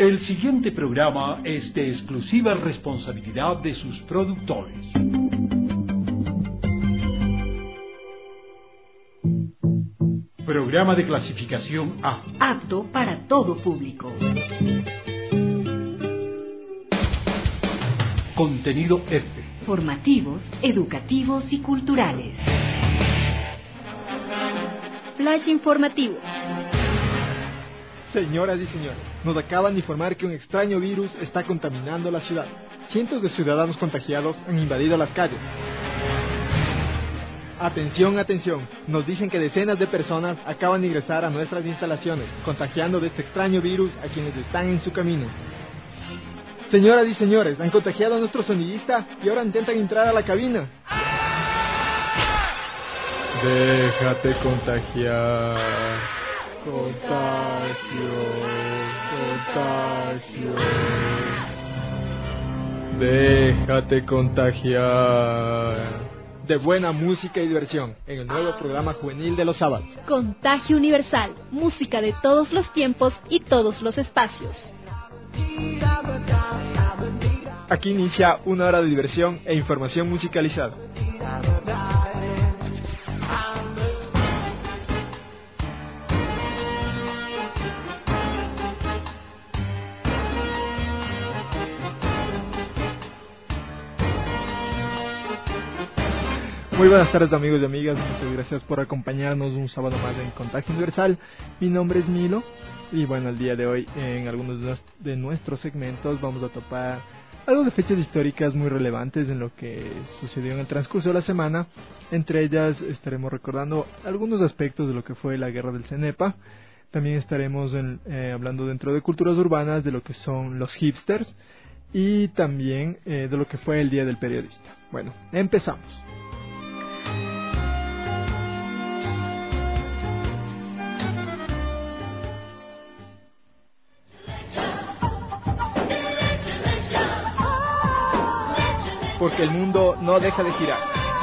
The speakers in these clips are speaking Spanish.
El siguiente programa es de exclusiva responsabilidad de sus productores. Programa de clasificación A. Apto para todo público. Contenido F. Formativos, educativos y culturales. Flash informativo. Señoras y señores, nos acaban de informar que un extraño virus está contaminando la ciudad. Cientos de ciudadanos contagiados han invadido las calles. Atención, atención, nos dicen que decenas de personas acaban de ingresar a nuestras instalaciones, contagiando de este extraño virus a quienes están en su camino. Señoras y señores, han contagiado a nuestro sonidista y ahora intentan entrar a la cabina. Déjate contagiar. Contagio. Déjate contagiar. De buena música y diversión en el nuevo programa juvenil de los sábados. Contagio Universal, música de todos los tiempos y todos los espacios. Aquí inicia una hora de diversión e información musicalizada. Muy buenas tardes, amigos y amigas, muchas gracias por acompañarnos un sábado más en Contagio Universal. Mi nombre es Milo y bueno, el día de hoy en algunos de nuestros segmentos vamos a topar algo de fechas históricas muy relevantes en lo que sucedió en el transcurso de la semana. Entre ellas estaremos recordando algunos aspectos de lo que fue la guerra del Cenepa. También estaremos hablando dentro de culturas urbanas de lo que son los hipsters y también de lo que fue el Día del Periodista. Bueno, empezamos. Porque el mundo no deja de girar.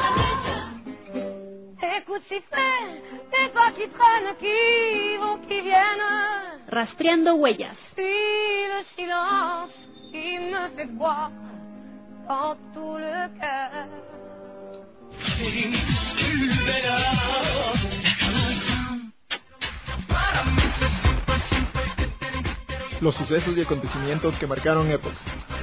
Rastreando huellas. Los sucesos y acontecimientos que marcaron épocas.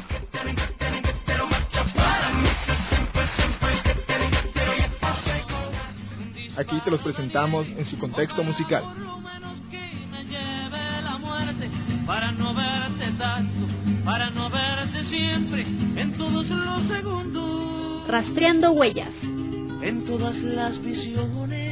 Aquí te los presentamos en su contexto musical. Para no verte tanto, para no verte siempre, en todos los segundos. Rastreando huellas. En todas las visiones.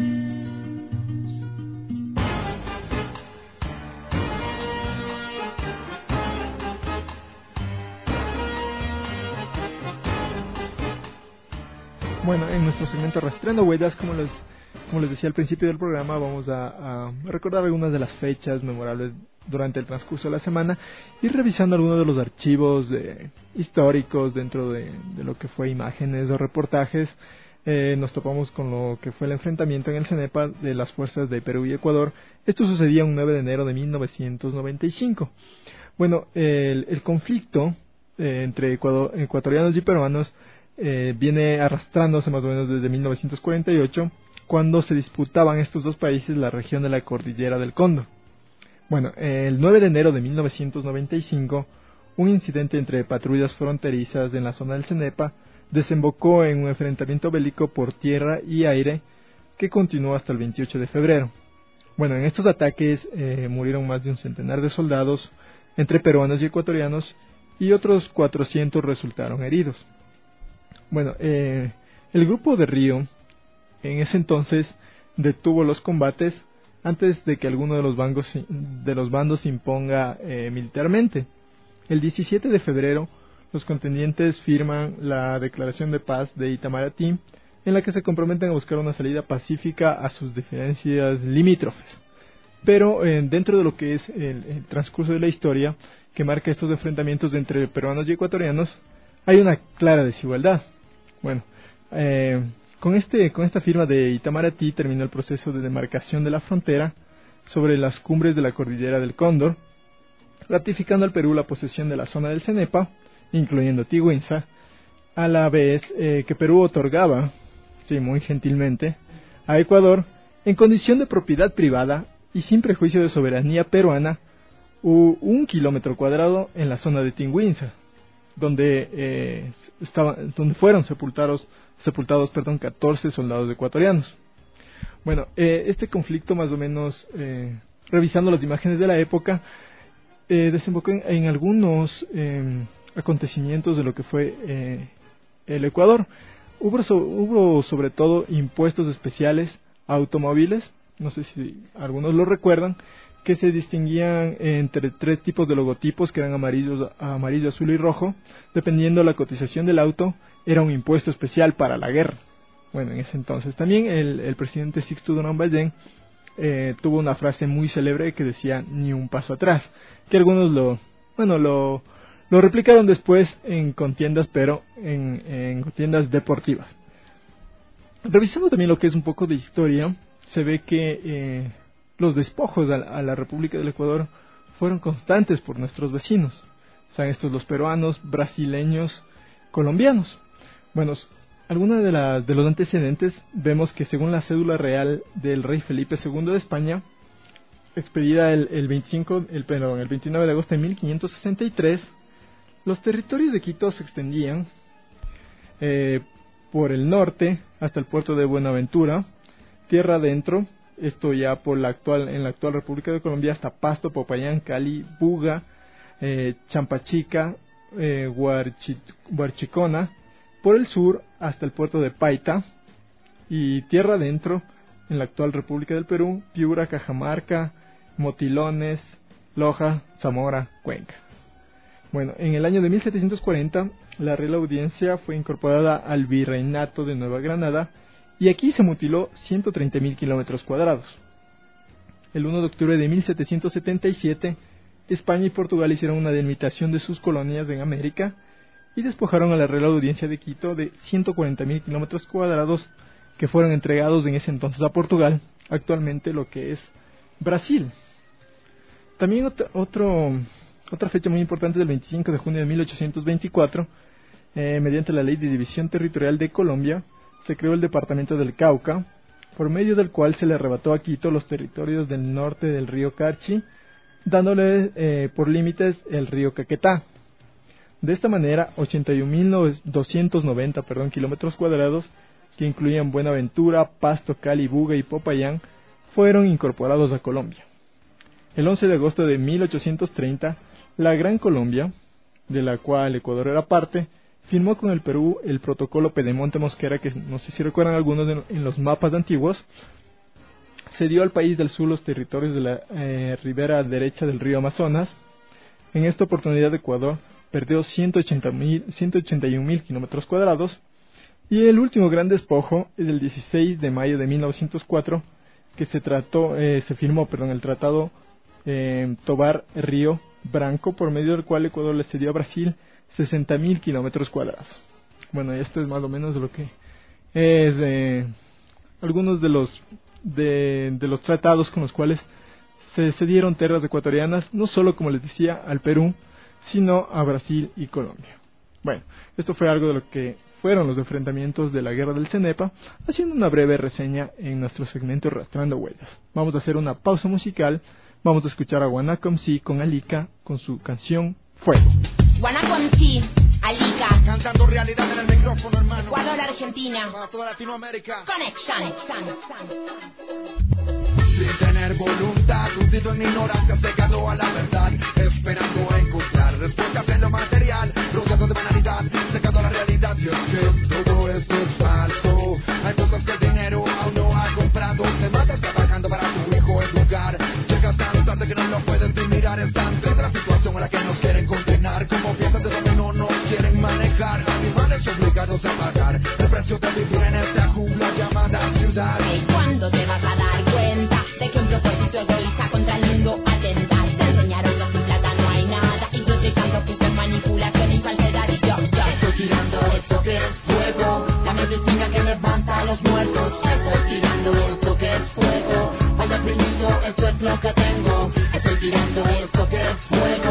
Bueno, en nuestro segmento Rastreando Huellas, como les decía al principio del programa, vamos a recordar algunas de las fechas memorables durante el transcurso de la semana y revisando algunos de los archivos históricos dentro de lo que fue imágenes o reportajes. Nos topamos con lo que fue el enfrentamiento en el Cenepa de las fuerzas de Perú y Ecuador. Esto sucedía un 9 de enero de 1995. Bueno, el conflicto entre ecuatorianos y peruanos viene arrastrándose más o menos desde 1948, cuando se disputaban estos dos países la región de la cordillera del Cóndor. Bueno, el 9 de enero de 1995, un incidente entre patrullas fronterizas en la zona del Cenepa desembocó en un enfrentamiento bélico por tierra y aire que continuó hasta el 28 de febrero. Bueno, en estos ataques murieron más de un centenar de soldados entre peruanos y ecuatorianos y otros 400 resultaron heridos. Bueno, el grupo de Río en ese entonces detuvo los combates antes de que alguno de los bandos se imponga militarmente. El 17 de febrero, los contendientes firman la declaración de paz de Itamaraty, en la que se comprometen a buscar una salida pacífica a sus diferencias limítrofes. Pero dentro de lo que es el transcurso de la historia que marca estos enfrentamientos entre peruanos y ecuatorianos, hay una clara desigualdad. Bueno, con esta firma de Itamaraty terminó el proceso de demarcación de la frontera sobre las cumbres de la cordillera del Cóndor, ratificando al Perú la posesión de la zona del Cenepa, incluyendo Tigüinza, a la vez que Perú otorgaba, sí, muy gentilmente, a Ecuador, en condición de propiedad privada y sin prejuicio de soberanía peruana, 1 kilómetro cuadrado en la zona de Tigüinza, donde fueron sepultados 14 soldados ecuatorianos. Bueno, este conflicto más o menos, revisando las imágenes de la época, desembocó en algunos acontecimientos de lo que fue el Ecuador. Hubo sobre todo impuestos especiales a automóviles, no sé si algunos lo recuerdan, que se distinguían entre 3 tipos de logotipos que eran amarillo, azul y rojo. Dependiendo de la cotización del auto, era un impuesto especial para la guerra. Bueno, en ese entonces también el presidente Sixto Durán Ballén tuvo una frase muy célebre que decía ni un paso atrás, que algunos lo replicaron después en contiendas, pero en contiendas deportivas. Revisando también lo que es un poco de historia, se ve que los despojos a la República del Ecuador fueron constantes por nuestros vecinos, sean estos los peruanos, brasileños, colombianos. Bueno, algunos de los antecedentes vemos que según la cédula real del rey Felipe II de España, expedida el 29 de agosto de 1563, los territorios de Quito se extendían por el norte hasta el puerto de Buenaventura, tierra adentro, esto ya en la actual República de Colombia, hasta Pasto, Popayán, Cali, Buga, Champachica, Huarchicona, por el sur hasta el puerto de Paita, y tierra adentro en la actual República del Perú, Piura, Cajamarca, Motilones, Loja, Zamora, Cuenca. Bueno, en el año de 1740 la Real Audiencia fue incorporada al Virreinato de Nueva Granada y aquí se mutiló 130.000 kilómetros cuadrados. El 1 de octubre de 1777, España y Portugal hicieron una delimitación de sus colonias en América y despojaron a la Real Audiencia de Quito de 140.000 kilómetros cuadrados que fueron entregados en ese entonces a Portugal, actualmente lo que es Brasil. También otra fecha muy importante es el 25 de junio de 1824, mediante la Ley de División Territorial de Colombia, se creó el Departamento del Cauca, por medio del cual se le arrebató a Quito los territorios del norte del río Carchi, dándole por límites el río Caquetá. De esta manera, 81.290 kilómetros cuadrados, que incluían Buenaventura, Pasto, Cali, Buga y Popayán, fueron incorporados a Colombia. El 11 de agosto de 1830, la Gran Colombia, de la cual Ecuador era parte, firmó con el Perú el protocolo Pedemonte Mosquera, que no sé si recuerdan algunos en los mapas antiguos, cedió al país del sur los territorios de la ribera derecha del río Amazonas. En esta oportunidad Ecuador perdió 181.000 kilómetros cuadrados, y el último gran despojo es el 16 de mayo de 1904, que se firmó el Tratado Tovar-Río Branco, por medio del cual Ecuador le cedió a Brasil 60.000 kilómetros cuadrados. Bueno, esto es más o menos de lo que es algunos de los tratados con los cuales se cedieron tierras ecuatorianas, no solo, como les decía, al Perú, sino a Brasil y Colombia. Bueno, esto fue algo de lo que fueron los enfrentamientos de la Guerra del Cenepa, haciendo una breve reseña en nuestro segmento Arrastrando Huellas. Vamos a hacer una pausa musical, vamos a escuchar a Guanacomsi con Alica, con su canción Fuego. Guanacomsi, Alica, cantando realidad en el micrófono, hermano. Ecuador, Argentina, para toda Latinoamérica. Connection. Sin tener voluntad, hundido en ignorancia, cegado a la verdad, esperando encontrar respuestas en lo material, rodeado de banalidad, cegado a la realidad. Y es que todo esto es falso. Hay cosas que el dinero aún no ha comprado. Te matas trabajando para tu hijo educar. Llegas tan tarde que no lo puedes ni mirar. Es tan triste la situación a la que nos quieren condenar. Como piezas de donde no nos quieren manejar. Animales obligados a pagar el precio de vivir en esta jungla llamada ciudad. ¿Y cuándo te vas a dar cuenta de que un propósito egoísta contra el mundo atenta? Te enseñaron que sin plata no hay nada, y yo estoy tanto que es manipulación y falsedad. Y yo estoy tirando esto que es fuego, la medicina que levanta a los muertos. Estoy tirando esto que es fuego, vaya aprendido, esto es lo que tengo. Estoy tirando esto que es fuego.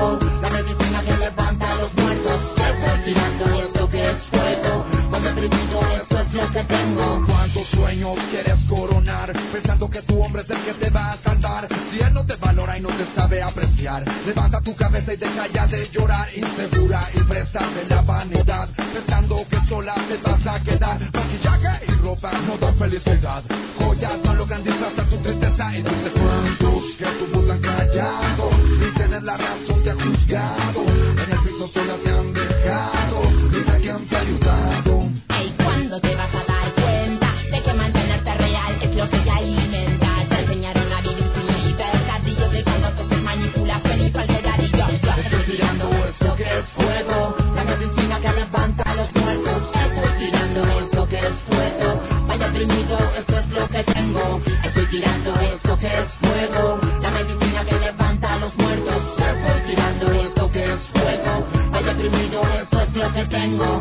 tengo. ¿Cuántos sueños quieres coronar? Pensando que tu hombre es el que te va a salvar. Si él no te valora y no te sabe apreciar, levanta tu cabeza y deja ya de llorar. Insegura y presa de la vanidad, pensando que sola te vas a quedar. Maquillaje y ropa no dan felicidad. Joyas no logran disfrazar tu tristeza. Y dice cuántos que tu voz han callado y tienes la razón te ha juzgado. En el piso sola te han dejado. Dime quién te ha ayudado. Ey, ¿cuándo te vas a dar cuenta de que mantenerte real es lo que te alimenta? Te enseñaron a vivir sin libertad y yo dejando que es manipulación y falsedad. Y yo estoy tirando esto que es fuego, la medicina que levanta a los muertos. Estoy tirando esto que es fuego, vaya oprimido, esto es lo que tengo. Estoy tirando esto que es fuego, la medicina que levanta a los muertos. Estoy tirando esto que es fuego, vaya oprimido, esto es lo que tengo.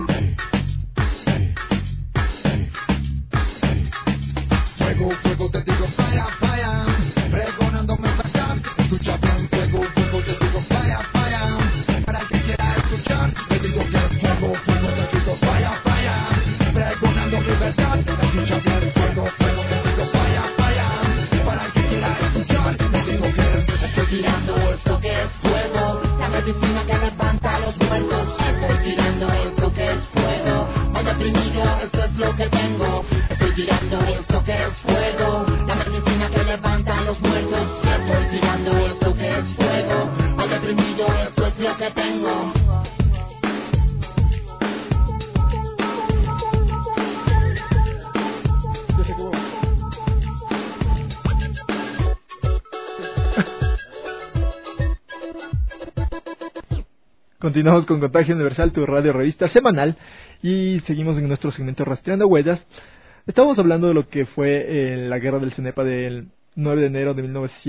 Fuego, fuego, te digo fire, fire, pregonando mensajes, escucha bien. Fuego, fuego, te digo fire, fire, para el que quiera escuchar, te digo que fuego, fuego, te digo fire, fire, pregonando libertad, escucha bien. Fuego, fuego, te digo fire, fire, para el que quiera escuchar, te digo que estoy tirando esto que es fuego, la medicina que levanta a los muertos. Estoy tirando esto que es fuego, vaya oprimido, esto es lo que tengo. Estoy tirando esto que es fuego, la medicina que levanta a los muertos. Estoy tirando esto que es fuego, vaya oprimido, esto es lo que tengo. Continuamos con Contagio Universal, tu radio revista semanal, y seguimos en nuestro segmento Rastreando Huellas. Estamos hablando de lo que fue la guerra del Cenepa del 9 de enero de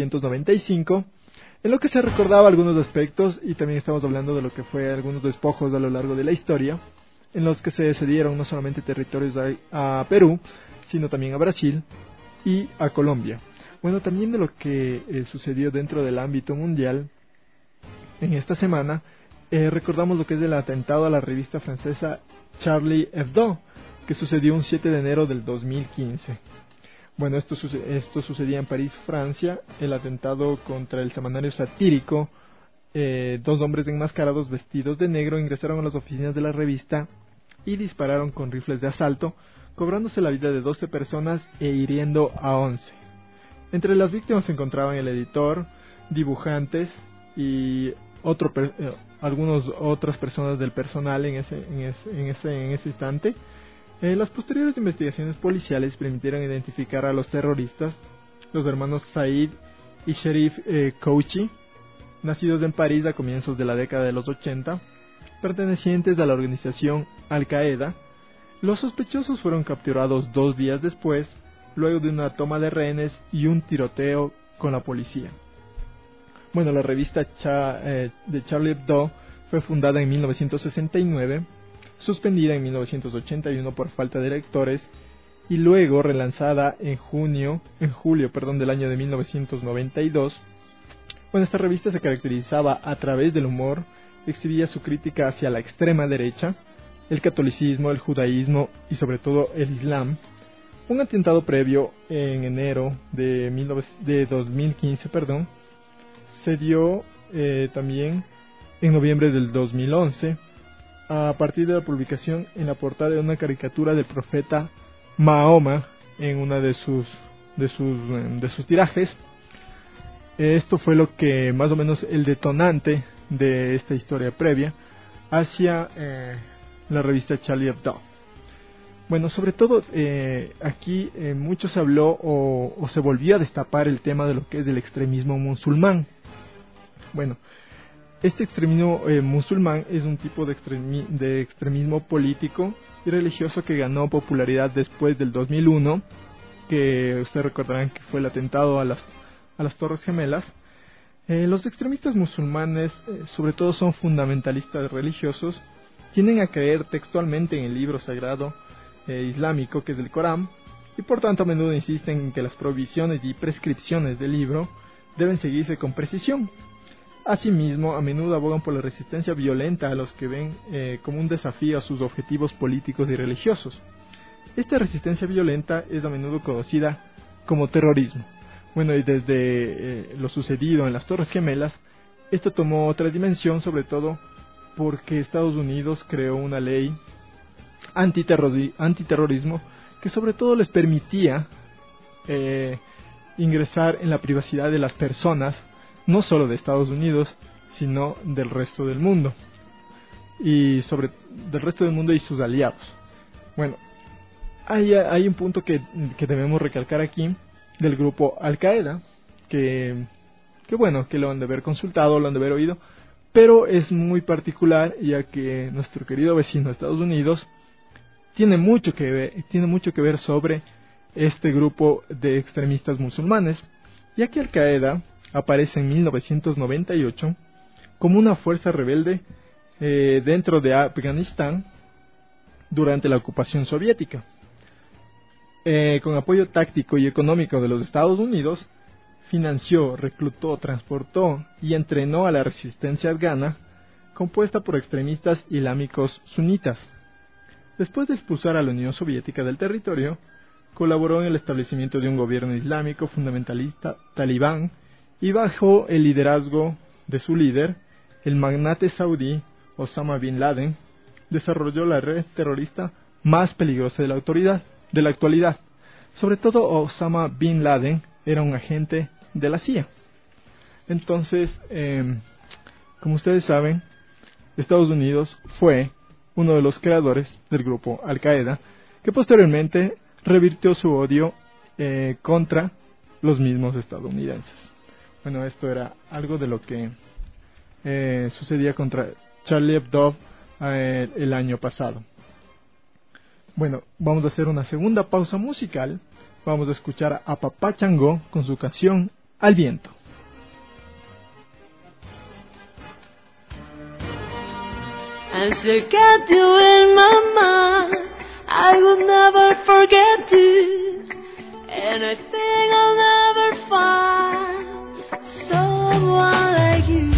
1995, en lo que se recordaba algunos aspectos, y también estamos hablando de lo que fue algunos despojos a lo largo de la historia, en los que se cedieron no solamente territorios a Perú, sino también a Brasil y a Colombia. Bueno, también de lo que sucedió dentro del ámbito mundial en esta semana. Recordamos lo que es el atentado a la revista francesa Charlie Hebdo, que sucedió un 7 de enero del 2015. Bueno, esto sucedía en París, Francia. El atentado contra el semanario satírico. Dos hombres enmascarados vestidos de negro ingresaron a las oficinas de la revista y dispararon con rifles de asalto, cobrándose la vida de 12 personas e hiriendo a 11. Entre las víctimas se encontraban el editor, dibujantes y algunas otras personas del personal en ese instante. Las posteriores investigaciones policiales permitieron identificar a los terroristas, los hermanos Said y Sherif Kouchi, nacidos en París a comienzos de la década de los 80, pertenecientes a la organización Al-Qaeda. Los sospechosos fueron capturados 2 días después, luego de una toma de rehenes y un tiroteo con la policía. Bueno, la revista de Charlie Hebdo fue fundada en 1969, suspendida en 1981 por falta de lectores y luego relanzada en julio del año de 1992. Bueno, esta revista se caracterizaba a través del humor, exhibía su crítica hacia la extrema derecha, el catolicismo, el judaísmo y sobre todo el islam. Un atentado previo en enero de 2015, se dio también en noviembre del 2011, a partir de la publicación en la portada de una caricatura del profeta Mahoma en una de sus tirajes. Esto fue lo que más o menos el detonante de esta historia previa hacia la revista Charlie Hebdo. Bueno, sobre todo aquí mucho se habló o se volvió a destapar el tema de lo que es el extremismo musulmán. Bueno, este extremismo musulmán es un tipo de extremismo político y religioso que ganó popularidad después del 2001, que ustedes recordarán que fue el atentado a las Torres Gemelas. Los extremistas musulmanes, sobre todo, son fundamentalistas religiosos, tienden a creer textualmente en el libro sagrado islámico, que es el Corán, y por tanto a menudo insisten en que las prohibiciones y prescripciones del libro deben seguirse con precisión. Asimismo, a menudo abogan por la resistencia violenta a los que ven como un desafío a sus objetivos políticos y religiosos. Esta resistencia violenta es a menudo conocida como terrorismo. Bueno, y desde lo sucedido en las Torres Gemelas, esto tomó otra dimensión, sobre todo porque Estados Unidos creó una ley antiterrorismo que sobre todo les permitía ingresar en la privacidad de las personas, no solo de Estados Unidos, sino del resto del mundo, y del resto del mundo y sus aliados. Bueno, hay un punto que debemos recalcar aquí del grupo Al Qaeda, que bueno, que lo han de haber consultado, lo han de haber oído, pero es muy particular, ya que nuestro querido vecino Estados Unidos tiene mucho que ver sobre este grupo de extremistas musulmanes, ya que Al Qaeda aparece en 1998 como una fuerza rebelde dentro de Afganistán durante la ocupación soviética. Con apoyo táctico y económico de los Estados Unidos, financió, reclutó, transportó y entrenó a la resistencia afgana, compuesta por extremistas islámicos sunitas. Después de expulsar a la Unión Soviética del territorio, colaboró en el establecimiento de un gobierno islámico fundamentalista talibán, y bajo el liderazgo de su líder, el magnate saudí Osama Bin Laden, desarrolló la red terrorista más peligrosa de la actualidad. Sobre todo Osama Bin Laden era un agente de la CIA. Entonces, como ustedes saben, Estados Unidos fue uno de los creadores del grupo Al Qaeda, que posteriormente revirtió su odio contra los mismos estadounidenses. Bueno, esto era algo de lo que sucedía contra Charlie Hebdo el año pasado. Bueno, vamos a hacer una segunda pausa musical. Vamos a escuchar a Papá Changó con su canción Al Viento. As I get you in my mind, I will never forget you, and I think I'll never find someone like you.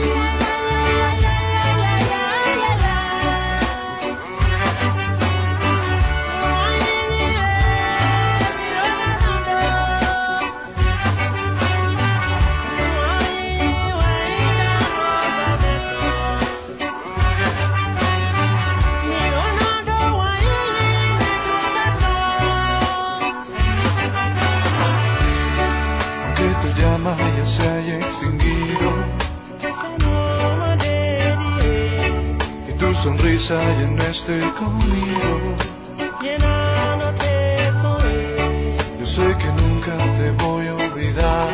Ya se haya extinguido y tu sonrisa ya no esté conmigo. Yo sé que nunca te voy a olvidar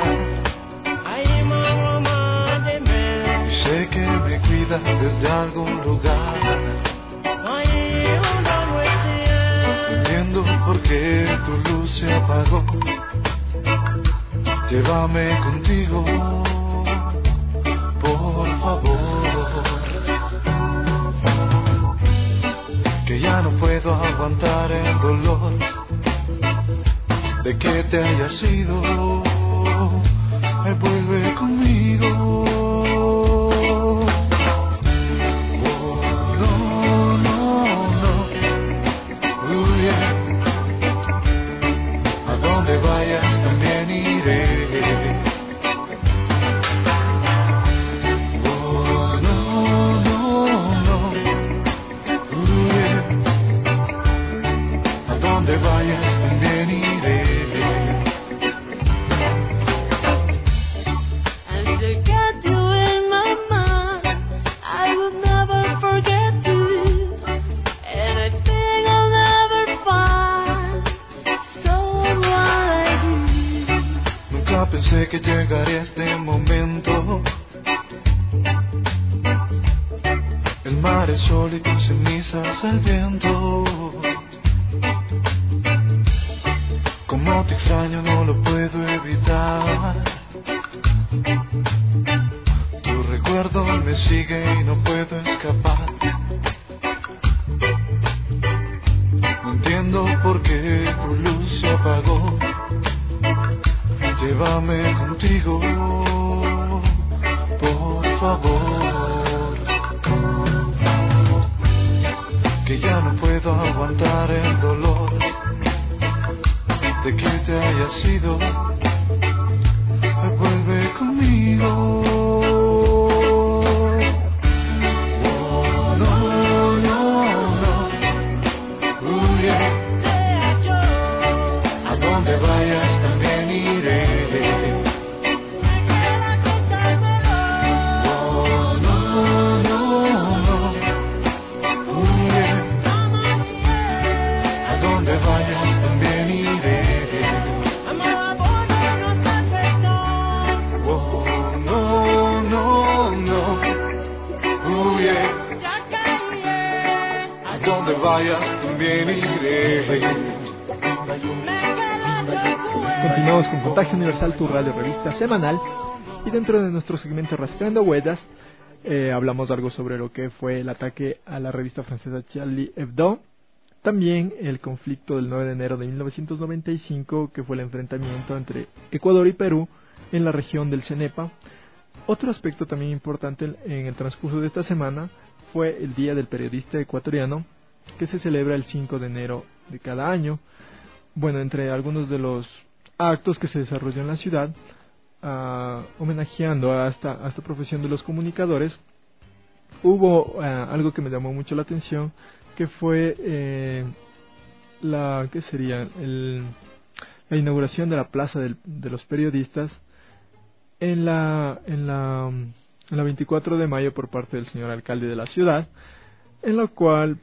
y sé que me cuidas desde algún lugar. No entiendo por qué tu luz se apagó. Llévame contigo, por favor, que ya no puedo aguantar el dolor de que te hayas ido. Vuelve conmigo. Oh, no, no, no. Yeah. A donde vayas también iré. Pensé que llegaría este momento. El mar es sol y tus cenizas al viento. Como te extraño no lo puedo evitar. Tu recuerdo me sigue y no puedo escapar. No entiendo por qué tu luz se apagó. Llévame contigo, por favor, que ya no puedo aguantar el dolor sido, vuelve conmigo. Oh, no, no, no. Yeah. A donde vayas también iré. Oh, no, no, no. Yeah. A donde vayas también iré. Oh, no, no, no. Yeah. A donde vayas también iré. Continuamos con Contagio Universal, tu radio revista semanal, y dentro de nuestro segmento Rastreando Huellas hablamos algo sobre lo que fue el ataque a la revista francesa Charlie Hebdo, también el conflicto del 9 de enero de 1995, que fue el enfrentamiento entre Ecuador y Perú en la región del Cenepa. Otro aspecto también importante en el transcurso de esta semana fue el Día del Periodista Ecuatoriano, que se celebra el 5 de enero de cada año. Bueno, entre algunos de los actos que se desarrolló en la ciudad, homenajeando a esta profesión de los comunicadores, hubo algo que me llamó mucho la atención, que fue la inauguración de la Plaza de los Periodistas en la 24 de mayo por parte del señor alcalde de la ciudad, en lo cual,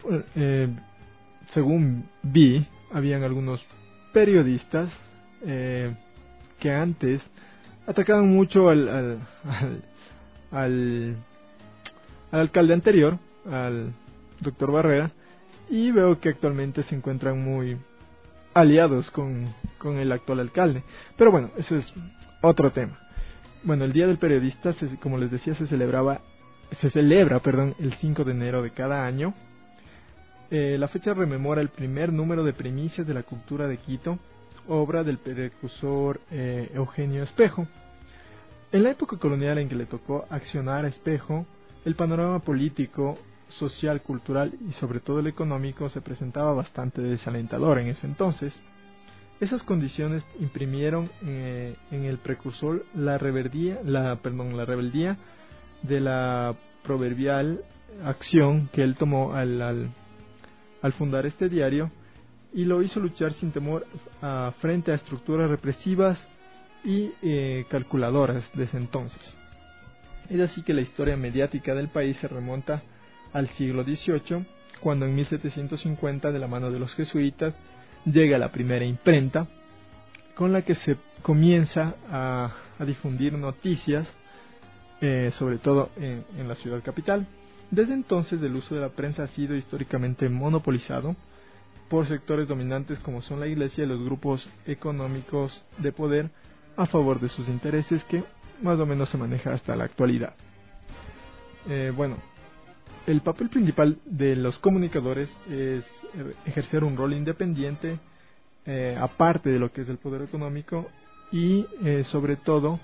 según vi, habían algunos periodistas que antes atacaban mucho al alcalde anterior, al doctor Barrera, y veo que actualmente se encuentran muy aliados con el actual alcalde. Pero bueno, eso es otro tema. Bueno, el Día del Periodista, como les decía, se celebra el 5 de enero de cada año. La fecha rememora el primer número de Primicias de la Cultura de Quito, obra del precursor Eugenio Espejo. En la época colonial en que le tocó accionar a Espejo, el panorama político, social, cultural y sobre todo el económico se presentaba bastante desalentador en ese entonces. Esas condiciones imprimieron en el precursor la rebeldía de la proverbial acción que él tomó al fundar este diario, y lo hizo luchar sin temor frente a estructuras represivas y calculadoras de ese entonces. Es así que la historia mediática del país se remonta al siglo XVIII, cuando en 1750, de la mano de los jesuitas, llega la primera imprenta, con la que se comienza a difundir noticias, sobre todo en la ciudad capital. Desde entonces el uso de la prensa ha sido históricamente monopolizado por sectores dominantes como son la Iglesia y los grupos económicos de poder a favor de sus intereses, que más o menos se maneja hasta la actualidad. Bueno, el papel principal de los comunicadores es ejercer un rol independiente, aparte de lo que es el poder económico, y sobre todo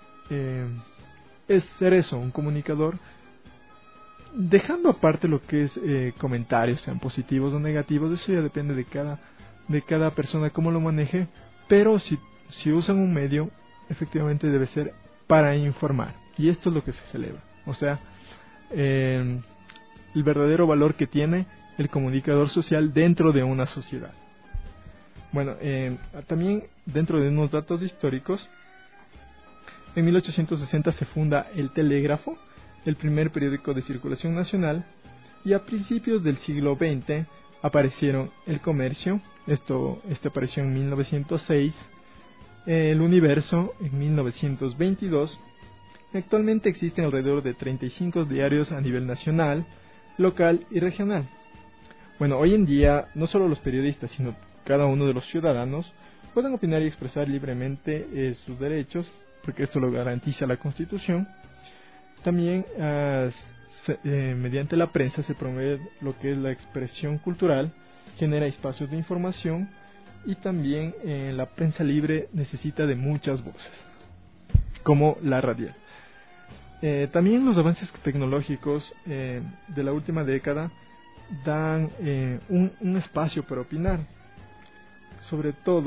es ser eso, un comunicador, dejando aparte lo que es comentarios, sean positivos o negativos. Eso ya depende de cada persona cómo lo maneje, pero si usan un medio, efectivamente debe ser para informar, y esto es lo que se celebra, o sea, el verdadero valor que tiene el comunicador social dentro de una sociedad. Bueno, también dentro de unos datos históricos, en 1860 se funda el Telégrafo, el primer periódico de circulación nacional, y a principios del siglo XX aparecieron El Comercio, este apareció en 1906, El Universo en 1922. Actualmente existen alrededor de 35 diarios a nivel nacional, local y regional. Bueno, hoy en día no solo los periodistas, sino cada uno de los ciudadanos pueden opinar y expresar libremente sus derechos, porque esto lo garantiza la Constitución. También mediante la prensa se promueve lo que es la expresión cultural, genera espacios de información, y también la prensa libre necesita de muchas voces, como la radial. También los avances tecnológicos de la última década dan un espacio para opinar, sobre todo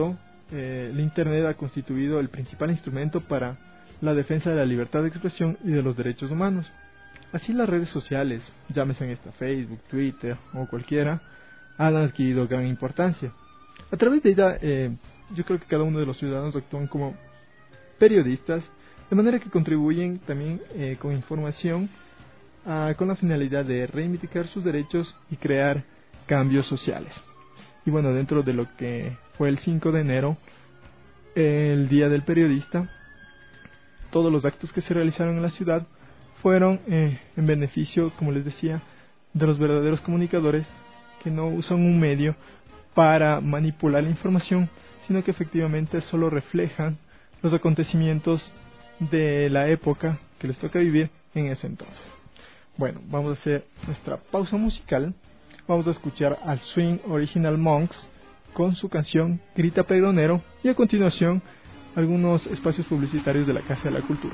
el Internet ha constituido el principal instrumento para la defensa de la libertad de expresión y de los derechos humanos. Así las redes sociales, llámese esta Facebook, Twitter o cualquiera, han adquirido gran importancia. A través de ella, yo creo que cada uno de los ciudadanos actúan como periodistas, de manera que contribuyen también con información con la finalidad de reivindicar sus derechos y crear cambios sociales. Y bueno, dentro de lo que fue el 5 de enero, el Día del Periodista, todos los actos que se realizaron en la ciudad fueron en beneficio, como les decía, de los verdaderos comunicadores que no usan un medio para manipular la información, sino que efectivamente solo reflejan los acontecimientos de la época que les toca vivir en ese entonces. Bueno, vamos a hacer nuestra pausa musical. Vamos a escuchar al Swing Original Monks con su canción Grita Pregonero, y a continuación algunos espacios publicitarios de la Casa de la Cultura.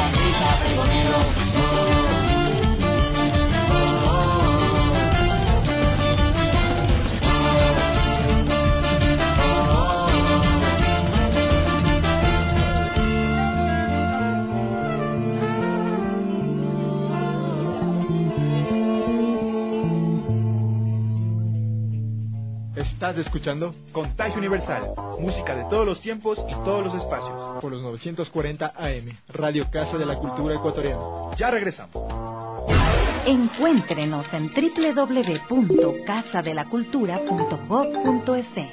risa pregonero. Estás escuchando Contagio Universal, música de todos los tiempos y todos los espacios, por los 940 AM, Radio Casa de la Cultura Ecuatoriana. Ya regresamos. Encuéntrenos en www.casadelacultura.gov.es.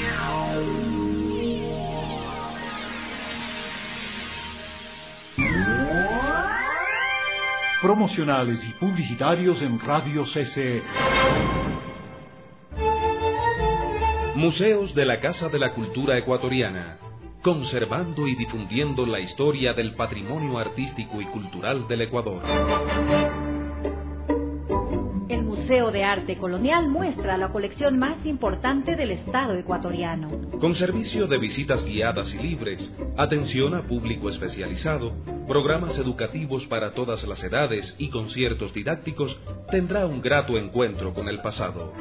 Promocionales y publicitarios en Radio CCE. Museos de la Casa de la Cultura Ecuatoriana, conservando y difundiendo la historia del patrimonio artístico y cultural del Ecuador. El Museo de Arte Colonial muestra la colección más importante del Estado ecuatoriano. Con servicio de visitas guiadas y libres, atención a público especializado, programas educativos para todas las edades y conciertos didácticos, tendrá un grato encuentro con el pasado.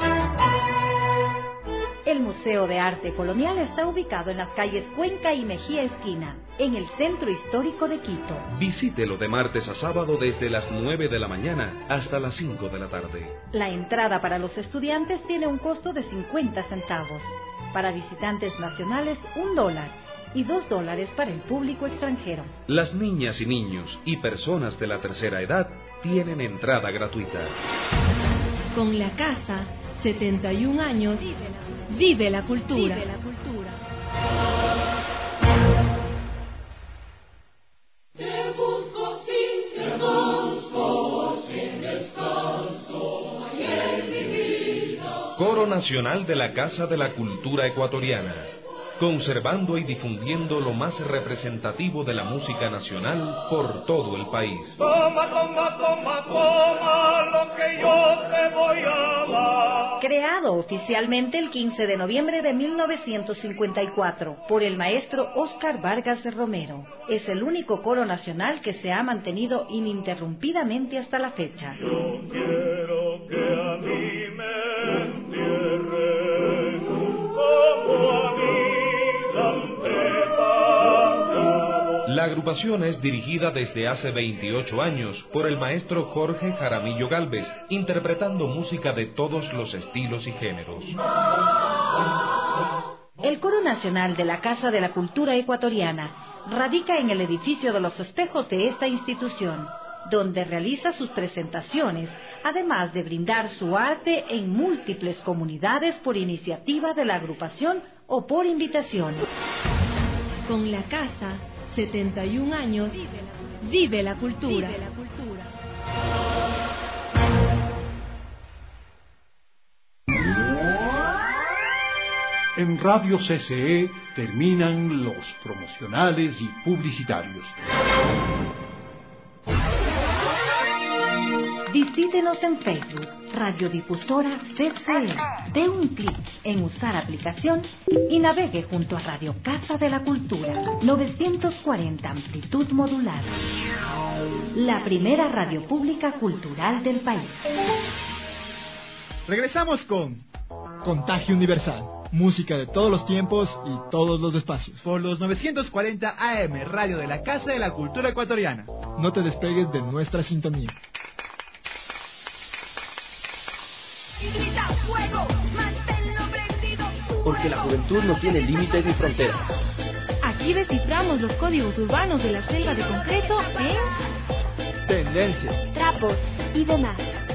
El Museo de Arte Colonial está ubicado en las calles Cuenca y Mejía Esquina, en el centro histórico de Quito. Visítelo de martes a sábado desde las 9 de la mañana hasta las 5 de la tarde. La entrada para los estudiantes tiene un costo de 50 centavos. Para visitantes nacionales, $1 y $2 para el público extranjero. Las niñas y niños y personas de la tercera edad tienen entrada gratuita. Con la casa, 71 años, vive la cultura. Vive la cultura. Te busco sin descanso, ayer mi vida. Coro Nacional de la Casa de la Cultura Ecuatoriana, conservando y difundiendo lo más representativo de la música nacional por todo el país. Toma, toma, toma, toma lo que yo te voy a dar. Creado oficialmente el 15 de noviembre de 1954 por el maestro Óscar Vargas Romero. Es el único coro nacional que se ha mantenido ininterrumpidamente hasta la fecha. Yo quiero que a mí me entierren como a mí. La agrupación es dirigida desde hace 28 años por el maestro Jorge Jaramillo Gálvez, interpretando música de todos los estilos y géneros. El Coro Nacional de la Casa de la Cultura Ecuatoriana radica en el edificio de los espejos de esta institución, donde realiza sus presentaciones, además de brindar su arte en múltiples comunidades por iniciativa de la agrupación o por invitación. Con la casa, 71 años, vive la cultura. Vive la cultura. En Radio CCE terminan los promocionales y publicitarios. Visítenos en Facebook, Radiodifusora CCE. Dé un clic en usar aplicación y navegue junto a Radio Casa de la Cultura, 940 amplitud modulada. La primera radio pública cultural del país. Regresamos con Contagio Universal, música de todos los tiempos y todos los espacios. Por los 940 AM, Radio de la Casa de la Cultura Ecuatoriana. No te despegues de nuestra sintonía. Porque la juventud no tiene límites ni fronteras. Aquí desciframos los códigos urbanos de la selva de concreto en tendencias, trapos y demás.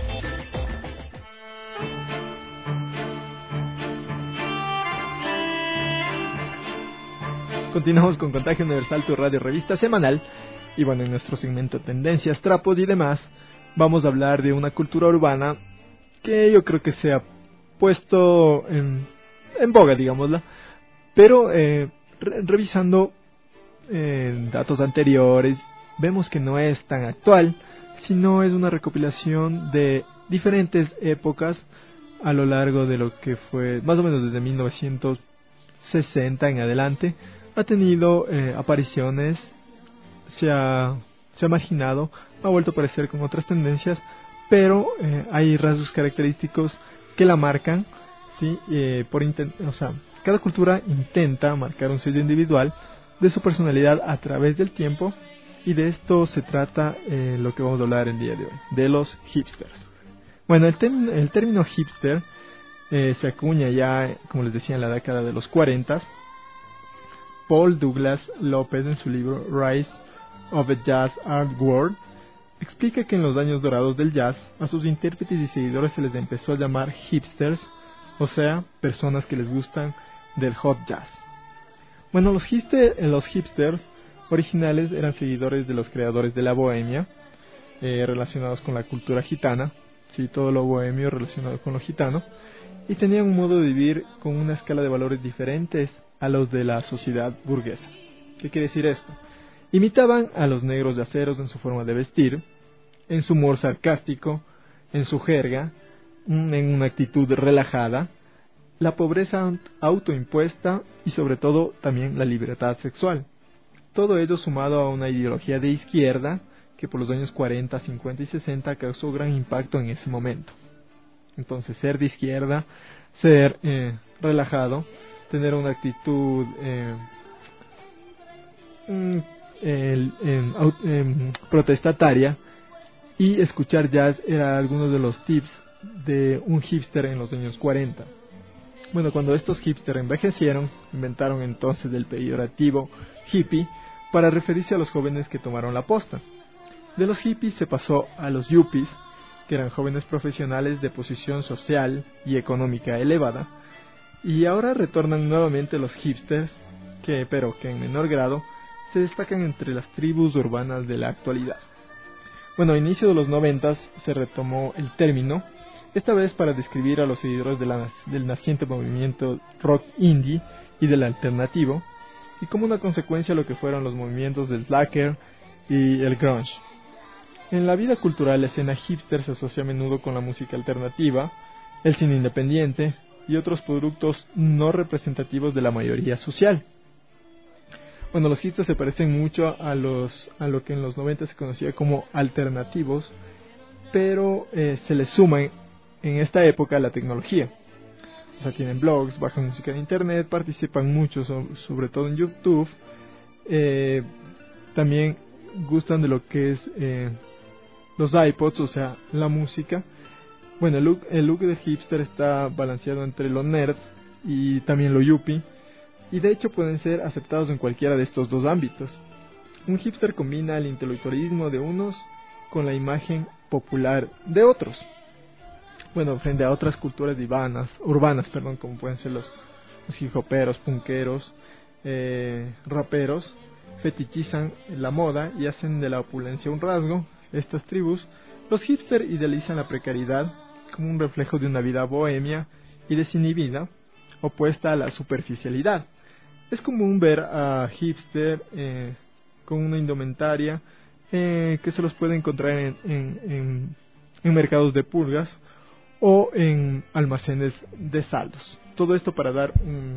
Continuamos con Contagio Universal, tu radio revista semanal. Y bueno, en nuestro segmento Tendencias, Trapos y demás, vamos a hablar de una cultura urbana que yo creo que se ha puesto en boga, digámosla. Pero revisando datos anteriores, vemos que no es tan actual, sino es una recopilación de diferentes épocas a lo largo de lo que fue, más o menos desde 1960 en adelante. Ha tenido apariciones, se ha se ha marginado, ha vuelto a aparecer con otras tendencias, pero hay rasgos característicos que la marcan, ¿sí? Cada cultura intenta marcar un sello individual de su personalidad a través del tiempo, y de esto se trata lo que vamos a hablar el día de hoy, de los hipsters. Bueno, el término hipster se acuña ya, como les decía, en la década de los 40. Paul Douglas López, en su libro Rise of the Jazz Art World, explica que en los años dorados del jazz, a sus intérpretes y seguidores se les empezó a llamar hipsters, o sea, personas que les gustan del hot jazz. Bueno, los hipsters originales eran seguidores de los creadores de la bohemia, relacionados con la cultura gitana, sí, todo lo bohemio relacionado con lo gitano, y tenían un modo de vivir con una escala de valores diferentes a los de la sociedad burguesa. ¿Qué quiere decir esto? Imitaban a los negros yaceros en su forma de vestir, en su humor sarcástico, en su jerga, en una actitud relajada, la pobreza autoimpuesta y sobre todo también la libertad sexual. Todo ello sumado a una ideología de izquierda que por los años 40, 50 y 60 causó gran impacto en ese momento. Entonces, ser de izquierda, ser relajado, tener una actitud protestataria y escuchar jazz era algunos de los tips de un hipster en los años 40. Bueno, cuando estos hipsters envejecieron, inventaron entonces el peyorativo hippie para referirse a los jóvenes que tomaron la posta. De los hippies se pasó a los yuppies, que eran jóvenes profesionales de posición social y económica elevada, y ahora retornan nuevamente los hipsters, pero que en menor grado se destacan entre las tribus urbanas de la actualidad. Bueno, a inicio de los 90 se retomó el término, esta vez para describir a los seguidores del naciente movimiento rock indie y del alternativo, y como una consecuencia lo que fueron los movimientos del slacker y el grunge. En la vida cultural, la escena hipster se asocia a menudo con la música alternativa, el cine independiente y otros productos no representativos de la mayoría social. Bueno, los hipsters se parecen mucho a lo que en los 90 se conocía como alternativos, pero se les suma en esta época la tecnología. O sea, tienen blogs, bajan música de internet, participan mucho, sobre todo en YouTube. También gustan de lo que es los iPods, o sea, la música. Bueno, el look de hipster está balanceado entre lo nerd y también lo yuppie, y de hecho pueden ser aceptados en cualquiera de estos dos ámbitos. Un hipster combina el intelectualismo de unos con la imagen popular de otros. Bueno, frente a otras culturas urbanas, como pueden ser los hip hoperos, punkeros, raperos, fetichizan la moda y hacen de la opulencia un rasgo. Estas tribus, los hipsters idealizan la precariedad como un reflejo de una vida bohemia y desinhibida, opuesta a la superficialidad. Es común ver a hipster con una indumentaria que se los puede encontrar en mercados de pulgas o en almacenes de saldos. Todo esto para dar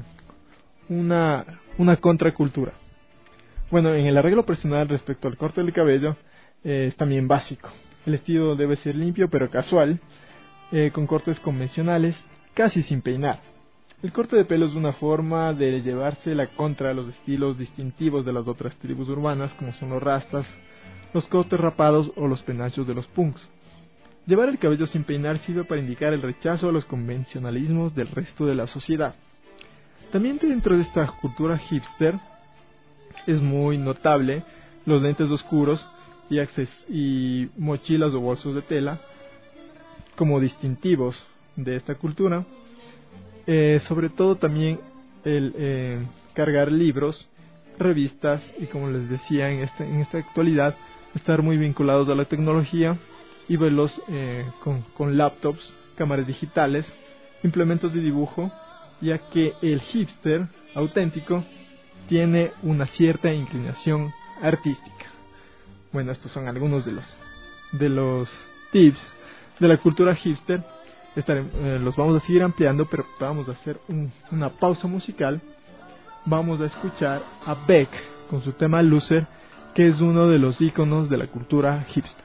una contracultura. Bueno, en el arreglo personal respecto al corte del cabello es también básico. El estilo debe ser limpio pero casual, con cortes convencionales, casi sin peinar. El corte de pelo es una forma de llevarse la contra a los estilos distintivos de las otras tribus urbanas, como son los rastas, los cortes rapados o los penachos de los punks. Llevar el cabello sin peinar sirve para indicar el rechazo a los convencionalismos del resto de la sociedad. También dentro de esta cultura hipster es muy notable los lentes oscuros y mochilas o bolsos de tela como distintivos de esta cultura. Sobre todo también el cargar libros, revistas y, como les decía, en esta actualidad estar muy vinculados a la tecnología y verlos con laptops, cámaras digitales, implementos de dibujo, ya que el hipster auténtico tiene una cierta inclinación artística. Bueno, estos son algunos de los tips de la cultura hipster. Los vamos a seguir ampliando, pero vamos a hacer una pausa musical. Vamos a escuchar a Beck con su tema Loser, que es uno de los íconos de la cultura hipster.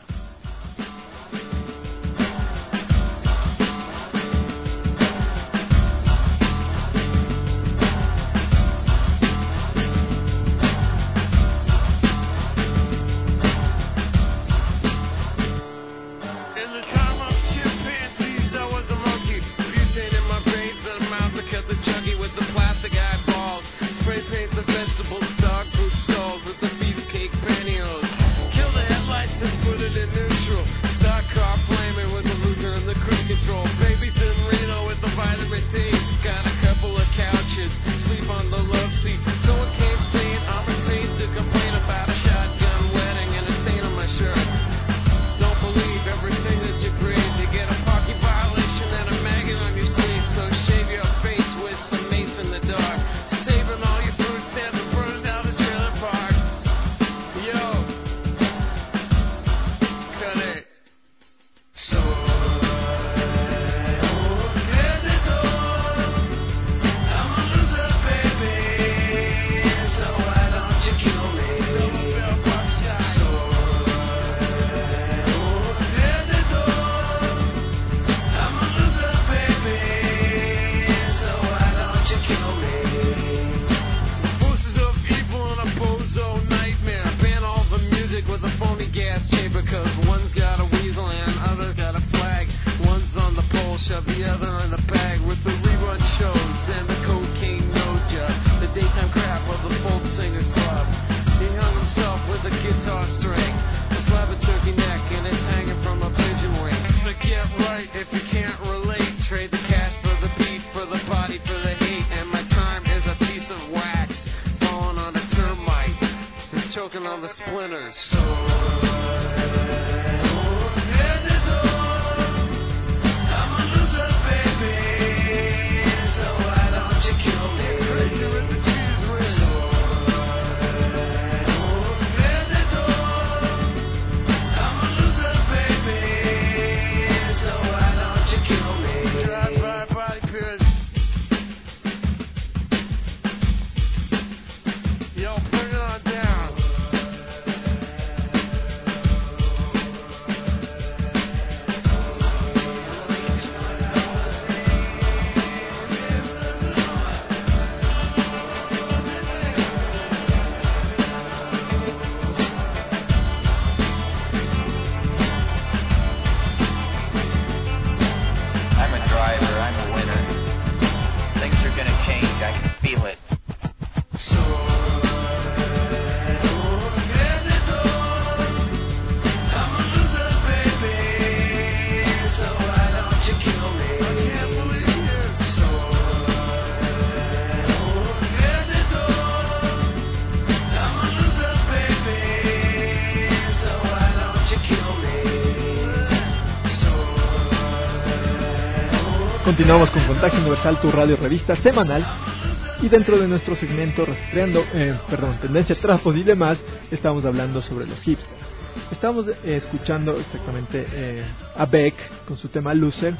Continuamos con Contagio Universal, tu radio revista semanal, y dentro de nuestro segmento rastreando, tendencia, trapos y demás, estamos hablando sobre los hipsters. Estamos escuchando exactamente a Beck con su tema Loser.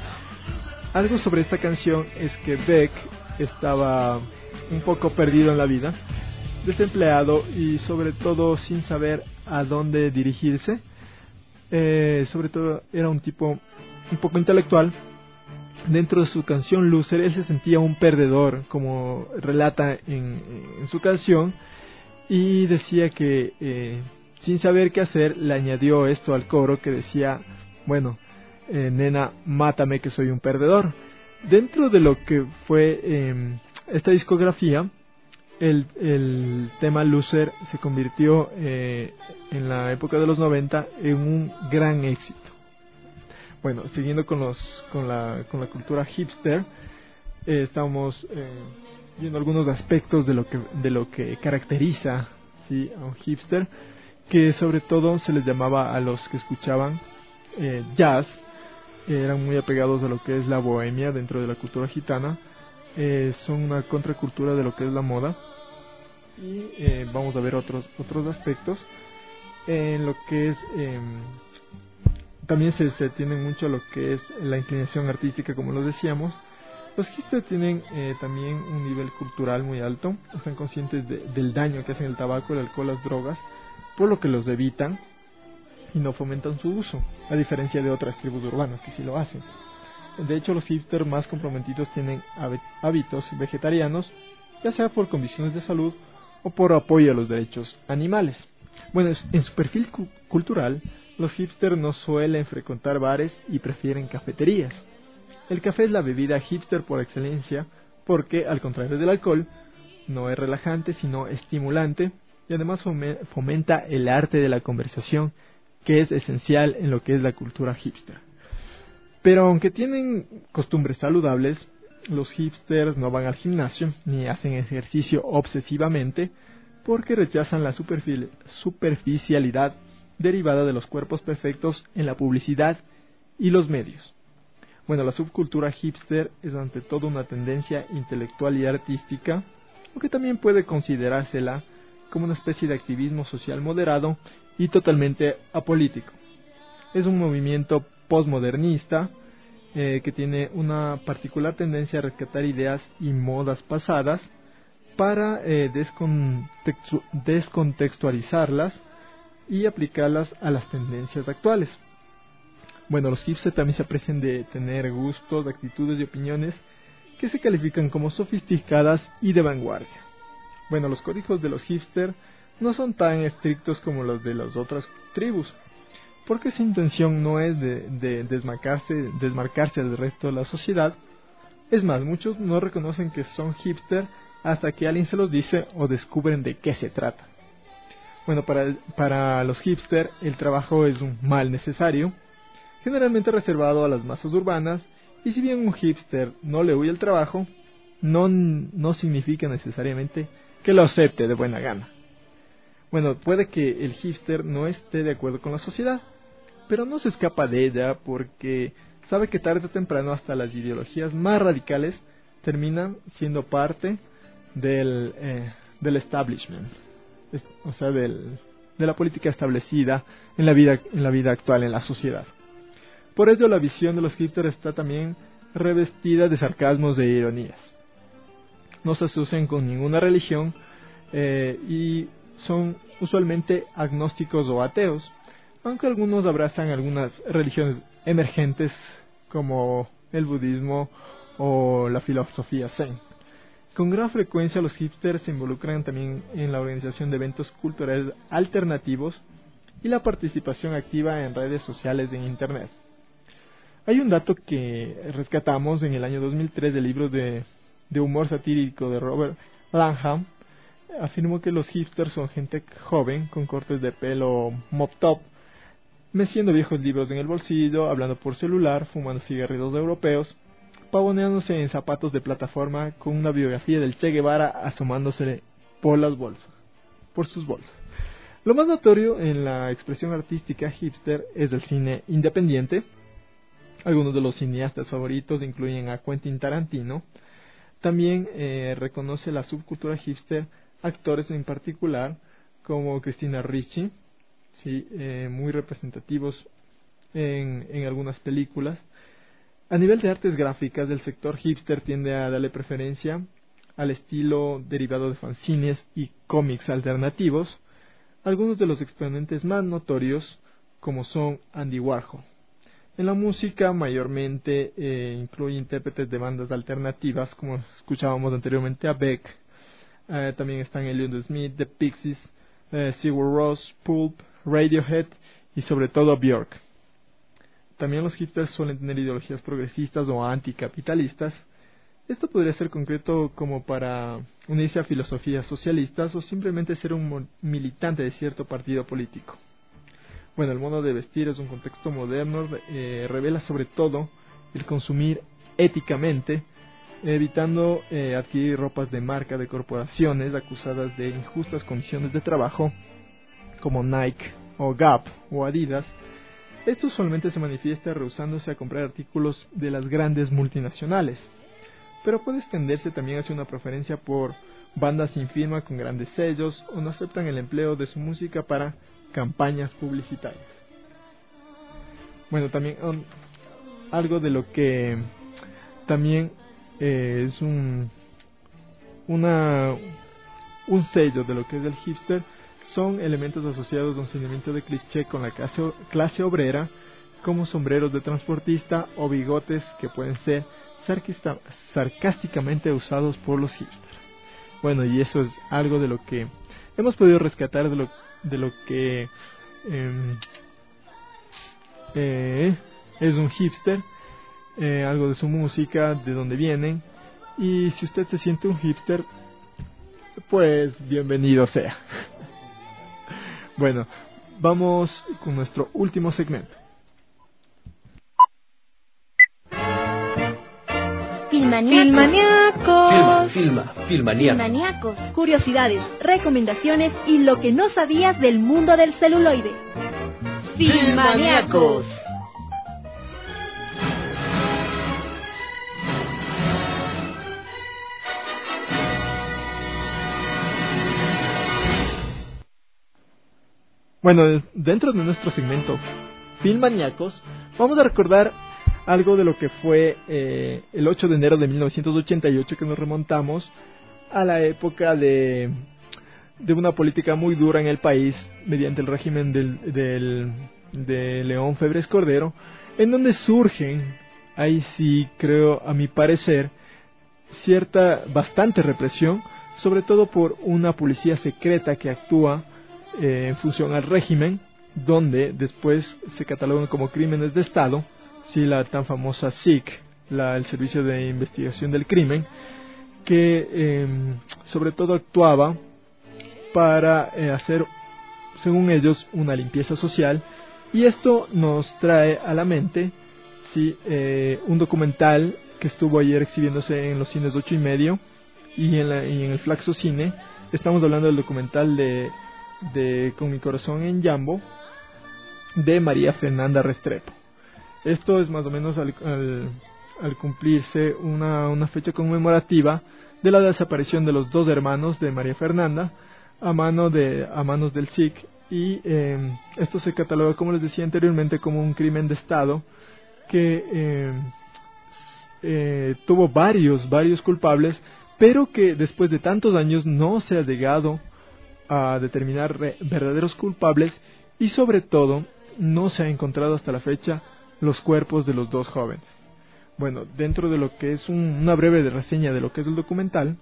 Algo sobre esta canción es que Beck estaba un poco perdido en la vida, desempleado y sobre todo sin saber a dónde dirigirse. Sobre todo era un tipo un poco intelectual. Dentro de su canción Loser, él se sentía un perdedor, como relata en su canción, y decía que sin saber qué hacer le añadió esto al coro que decía, bueno, nena, mátame que soy un perdedor. Dentro de lo que fue esta discografía, el tema Loser se convirtió en la época de los 90 en un gran éxito. Bueno, siguiendo con la cultura hipster, estamos viendo algunos aspectos de lo que caracteriza, ¿sí?, a un hipster, que sobre todo se les llamaba a los que escuchaban jazz, eran muy apegados a lo que es la bohemia dentro de la cultura gitana, son una contracultura de lo que es la moda, y vamos a ver otros aspectos en lo que es también se tiene mucho lo que es la inclinación artística, como lo decíamos. Los hipsters tienen también un nivel cultural muy alto, están conscientes del daño que hacen el tabaco, el alcohol, las drogas, por lo que los evitan y no fomentan su uso, a diferencia de otras tribus urbanas que sí lo hacen. De hecho, los hipsters más comprometidos tienen hábitos vegetarianos, ya sea por condiciones de salud o por apoyo a los derechos animales. Bueno, en su perfil cultural, los hipsters no suelen frecuentar bares y prefieren cafeterías. El café es la bebida hipster por excelencia porque, al contrario del alcohol, no es relajante sino estimulante y además fomenta el arte de la conversación, que es esencial en lo que es la cultura hipster. Pero aunque tienen costumbres saludables, los hipsters no van al gimnasio ni hacen ejercicio obsesivamente porque rechazan la superficialidad derivada de los cuerpos perfectos en la publicidad y los medios. Bueno, la subcultura hipster es ante todo una tendencia intelectual y artística, aunque también puede considerársela como una especie de activismo social moderado y totalmente apolítico. Es un movimiento postmodernista que tiene una particular tendencia a rescatar ideas y modas pasadas para descontextualizarlas y aplicarlas a las tendencias actuales. Bueno, los hipsters también se aprecian de tener gustos, actitudes y opiniones que se califican como sofisticadas y de vanguardia. Bueno, los códigos de los hipsters no son tan estrictos como los de las otras tribus, porque su intención no es de desmarcarse del resto de la sociedad. Es más, muchos no reconocen que son hipster hasta que alguien se los dice o descubren de qué se trata. Bueno, para los hipster el trabajo es un mal necesario, generalmente reservado a las masas urbanas, y si bien un hipster no le huye al trabajo, no significa necesariamente que lo acepte de buena gana. Bueno, puede que el hipster no esté de acuerdo con la sociedad, pero no se escapa de ella porque sabe que tarde o temprano hasta las ideologías más radicales terminan siendo parte del establishment, o sea, de la política establecida en la vida actual en la sociedad. Por ello, la visión de los hipsters está también revestida de sarcasmos e ironías. No se asocian con ninguna religión y son usualmente agnósticos o ateos, aunque algunos abrazan algunas religiones emergentes como el budismo o la filosofía zen. Con gran frecuencia los hipsters se involucran también en la organización de eventos culturales alternativos y la participación activa en redes sociales y en Internet. Hay un dato que rescatamos en el año 2003 del libro de humor satírico de Robert Langham. Afirmó que los hipsters son gente joven con cortes de pelo mop top, meciendo viejos libros en el bolsillo, hablando por celular, fumando cigarrillos europeos, pavoneándose en zapatos de plataforma con una biografía del Che Guevara asomándose por sus bolsas. Lo más notorio en la expresión artística hipster es el cine independiente. Algunos de los cineastas favoritos incluyen a Quentin Tarantino. También reconoce la subcultura hipster actores en particular como Christina Ricci, sí, muy representativos en algunas películas. A nivel de artes gráficas, el sector hipster tiende a darle preferencia al estilo derivado de fanzines y cómics alternativos, algunos de los exponentes más notorios como son Andy Warhol. En la música mayormente incluye intérpretes de bandas alternativas como escuchábamos anteriormente a Beck, también están Elliott Smith, The Pixies, Sigur Rós, Pulp, Radiohead y sobre todo Björk. También los hipsters suelen tener ideologías progresistas o anticapitalistas. Esto podría ser concreto como para unirse a filosofías socialistas o simplemente ser un militante de cierto partido político. Bueno, el modo de vestir es un contexto moderno, revela sobre todo el consumir éticamente, evitando adquirir ropas de marca de corporaciones acusadas de injustas condiciones de trabajo como Nike o Gap o Adidas. Esto usualmente se manifiesta rehusándose a comprar artículos de las grandes multinacionales, pero puede extenderse también hacia una preferencia por bandas sin firma con grandes sellos o no aceptan el empleo de su música para campañas publicitarias. Bueno, también algo de lo que también es un sello de lo que es el hipster son elementos asociados a un sentimiento de cliché con la clase obrera, como sombreros de transportista o bigotes que pueden ser sarcásticamente usados por los hipsters. Bueno, y eso es algo de lo que hemos podido rescatar de lo que es un hipster, algo de su música, de dónde vienen. Y si usted se siente un hipster, pues bienvenido sea. Bueno, vamos con nuestro último segmento. Filmaníacos. Filmaníacos. Curiosidades, recomendaciones y lo que no sabías del mundo del celuloide. Filmaníacos. Bueno, dentro de nuestro segmento Filmaníacos, vamos a recordar algo de lo que fue el 8 de enero de 1988, que nos remontamos a la época de una política muy dura en el país mediante el régimen de León Febres Cordero, en donde surgen, ahí sí creo a mi parecer, bastante represión, sobre todo por una policía secreta que actúa en función al régimen, donde después se catalogan como crímenes de Estado, sí, la tan famosa SIC, el Servicio de Investigación del Crimen, que sobre todo actuaba para hacer, según ellos, una limpieza social. Y esto nos trae a la mente un documental que estuvo ayer exhibiéndose en los cines 8:30 y en el Flaxo Cine. Estamos hablando del documental de Con mi corazón en Yambo, de María Fernanda Restrepo. Esto es más o menos al cumplirse una fecha conmemorativa de la desaparición de los dos hermanos de María Fernanda a manos del SIC, y esto se cataloga, como les decía anteriormente, como un crimen de Estado que tuvo varios culpables, pero que después de tantos años no se ha llegado a determinar verdaderos culpables, y sobre todo no se ha encontrado hasta la fecha los cuerpos de los dos jóvenes. Bueno, dentro de lo que es una breve reseña de lo que es el documental,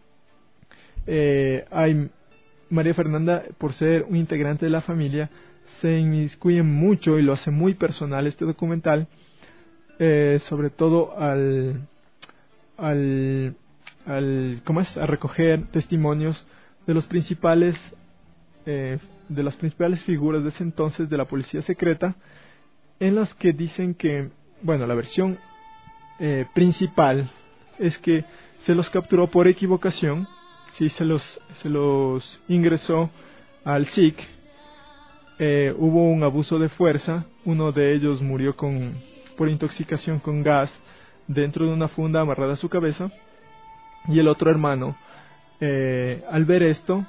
María Fernanda, por ser un integrante de la familia, se inmiscuye mucho y lo hace muy personal este documental, sobre todo a recoger testimonios de las principales figuras de ese entonces de la policía secreta, en las que dicen que, bueno, la versión principal es que se los capturó por equivocación, sí, se los ingresó al SIC, hubo un abuso de fuerza, uno de ellos murió por intoxicación con gas dentro de una funda amarrada a su cabeza, y el otro hermano, al ver esto,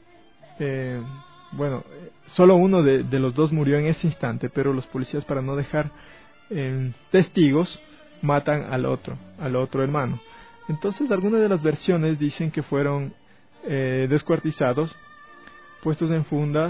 solo uno de los dos murió en ese instante, pero los policías, para no dejar testigos, matan al otro hermano. Entonces, algunas de las versiones dicen que fueron descuartizados, puestos en fundas,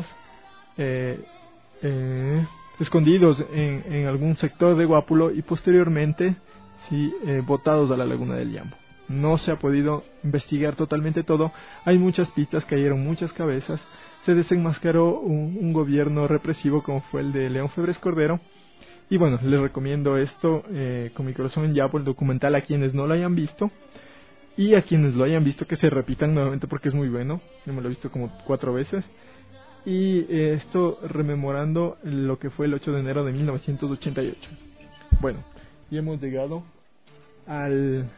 escondidos en algún sector de Guápulo y posteriormente botados a la laguna del Yambo. No se ha podido investigar totalmente todo, hay muchas pistas, cayeron muchas cabezas, se desenmascaró un gobierno represivo como fue el de León Febres Cordero. Y bueno, les recomiendo esto, Con mi corazón en Yambo, el documental, a quienes no lo hayan visto, y a quienes lo hayan visto que se repitan nuevamente porque es muy bueno. Yo me lo he visto como 4 veces. Y esto rememorando lo que fue el 8 de enero de 1988. Bueno, y hemos llegado al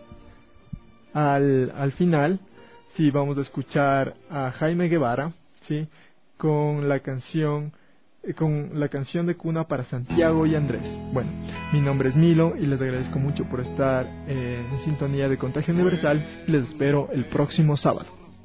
final. Sí, vamos a escuchar a Jaime Guevara, sí, con la canción de cuna para Santiago y Andrés. Bueno, mi nombre es Milo y les agradezco mucho por estar en sintonía de Contagio Universal, y les espero el próximo sábado.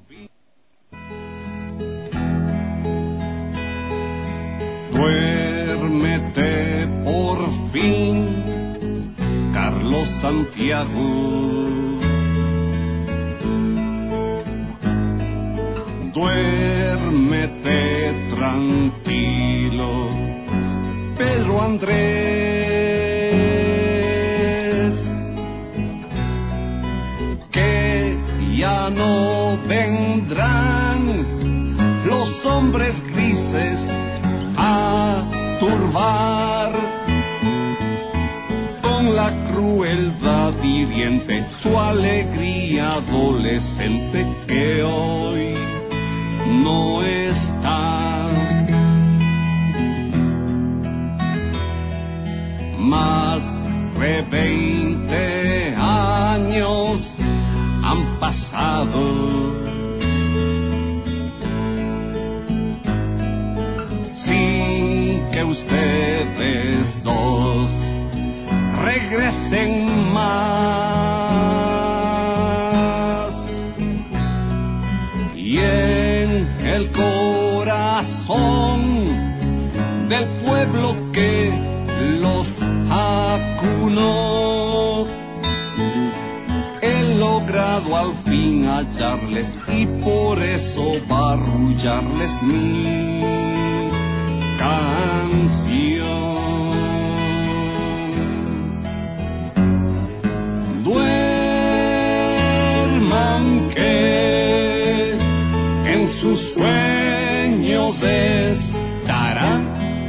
Duérmete por fin, Carlos Santiago. Duérmete Pedro Andrés, que ya no vendrán los hombres grises a turbar con la crueldad hiriente su alegría adolescente que hoy no está. Más de 20 años han pasado sin que ustedes dos regresen más. Y en el corazón del pueblo que los acunó, he logrado al fin hallarles y por eso barrullarles mi canción. Duerman que en sus sueños estarán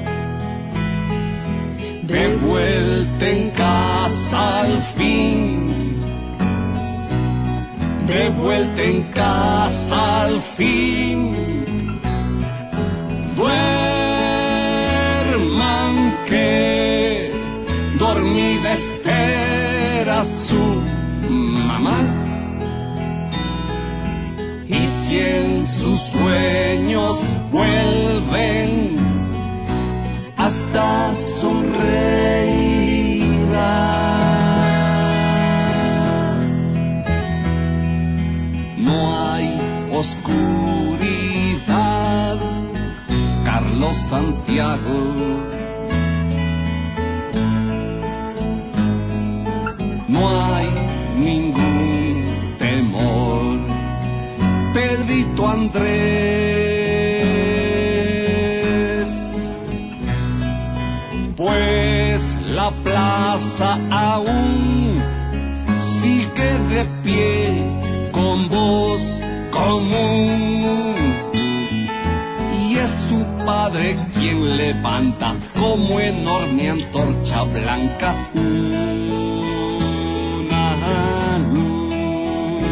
de vuelta en casa al fin, de vuelta en casa al fin. Duerman que dormida espera su mamá, y si en sus sueños vuelven hasta sonreirá. No hay oscuridad, Carlos Santiago. No hay ningún temor, Pedrito Andrés, pues la plaza aún sigue de pie con voz común, y es su padre quien levanta como enorme antorcha blanca una luz.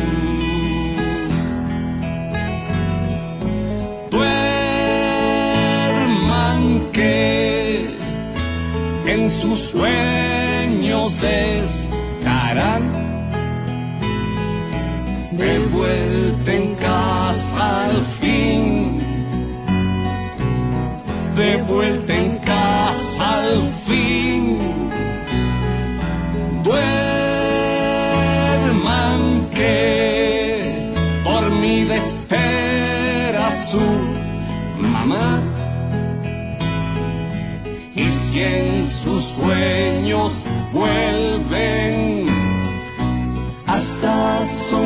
Duerman que en sus sueños estarán de vuelta en casa al fin, de vuelta en casa al fin. Duerman que dormida espera su mamá, y si en sus sueños vuelven hasta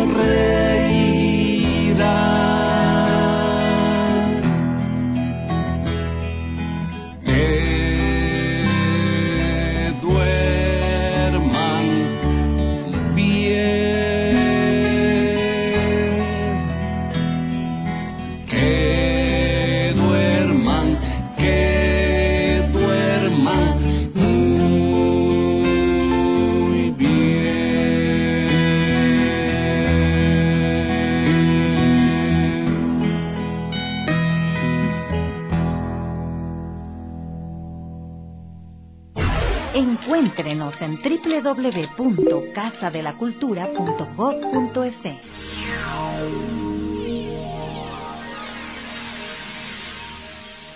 sonreirá. Encuéntrenos en www.casadelacultura.gov.es.